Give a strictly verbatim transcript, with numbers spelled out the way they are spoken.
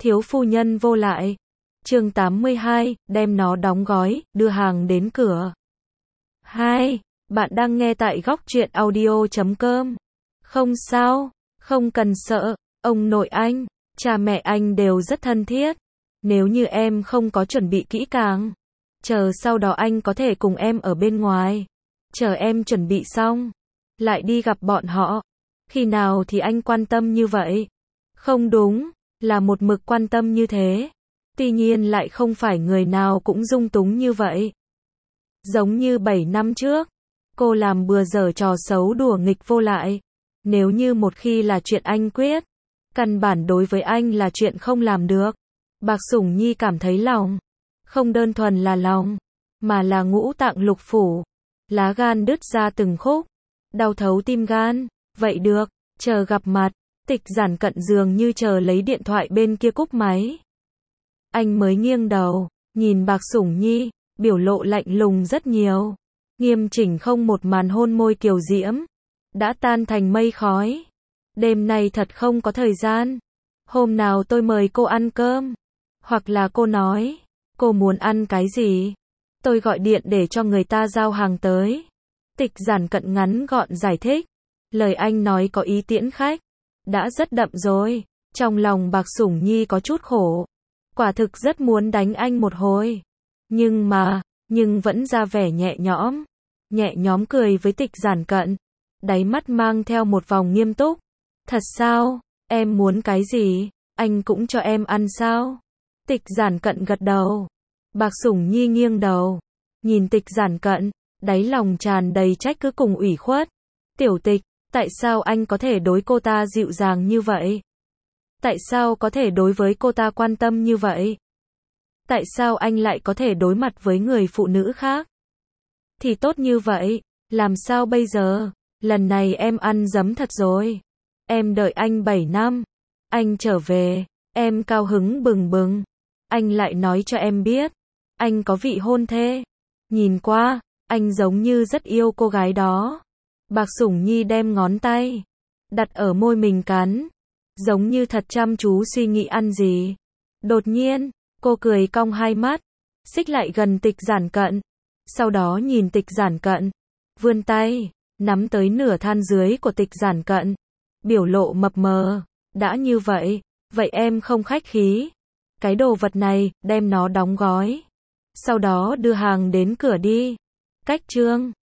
Thiếu phu nhân vô lại. Chương tám mươi hai, đem nó đóng gói, đưa hàng đến cửa. Hai, bạn đang nghe tại góc truyện audio chấm com. Không sao, không cần sợ, ông nội anh, cha mẹ anh đều rất thân thiết. Nếu như em không có chuẩn bị kỹ càng, chờ sau đó anh có thể cùng em ở bên ngoài. Chờ em chuẩn bị xong, lại đi gặp bọn họ. Khi nào thì anh quan tâm như vậy? Không đúng, là một mực quan tâm như thế. Tuy nhiên lại không phải người nào cũng dung túng như vậy. Giống như bảy năm trước, cô làm bừa dở trò xấu đùa nghịch vô lại. Nếu như một khi là chuyện anh quyết, căn bản đối với anh là chuyện không làm được. Bạc Sủng Nhi cảm thấy lòng, không đơn thuần là lòng, mà là ngũ tạng lục phủ, lá gan đứt ra từng khúc, đau thấu tim gan. Vậy được, chờ gặp mặt. Tịch Giản Cận dường như chờ lấy điện thoại bên kia cúp máy. Anh mới nghiêng đầu, nhìn Bạc Sủng Nhi, biểu lộ lạnh lùng rất nhiều. Nghiêm chỉnh không một màn hôn môi kiều diễm, đã tan thành mây khói. Đêm nay thật không có thời gian. Hôm nào tôi mời cô ăn cơm. Hoặc là cô nói, cô muốn ăn cái gì? Tôi gọi điện để cho người ta giao hàng tới. Tịch Giản Cận ngắn gọn giải thích. Lời anh nói có ý tiễn khách, đã rất đậm rồi. Trong lòng Bạc Sủng Nhi có chút khổ. Quả thực rất muốn đánh anh một hồi. Nhưng mà, nhưng vẫn ra vẻ nhẹ nhõm. Nhẹ nhõm cười với Tịch Giản Cận. Đáy mắt mang theo một vòng nghiêm túc. Thật sao? Em muốn cái gì? Anh cũng cho em ăn sao? Tịch Giản Cận gật đầu. Bạc Sủng Nhi nghiêng đầu. Nhìn Tịch Giản Cận, đáy lòng tràn đầy trách cứ cùng ủy khuất. Tiểu Tịch, tại sao anh có thể đối cô ta dịu dàng như vậy? Tại sao có thể đối với cô ta quan tâm như vậy? Tại sao anh lại có thể đối mặt với người phụ nữ khác thì tốt như vậy? Làm sao bây giờ? Lần này em ăn dấm thật rồi. Em đợi anh bảy năm. Anh trở về, em cao hứng bừng bừng. Anh lại nói cho em biết, anh có vị hôn thê. Nhìn qua, anh giống như rất yêu cô gái đó. Bạc Sủng Nhi đem ngón tay đặt ở môi mình cắn, giống như thật chăm chú suy nghĩ ăn gì. Đột nhiên, cô cười cong hai mắt, xích lại gần Tịch Giản Cận. Sau đó nhìn Tịch Giản Cận, vươn tay, nắm tới nửa than dưới của Tịch Giản Cận. Biểu lộ mập mờ, đã như vậy, vậy em không khách khí. Cái đồ vật này, đem nó đóng gói. Sau đó đưa hàng đến cửa đi. Cách chương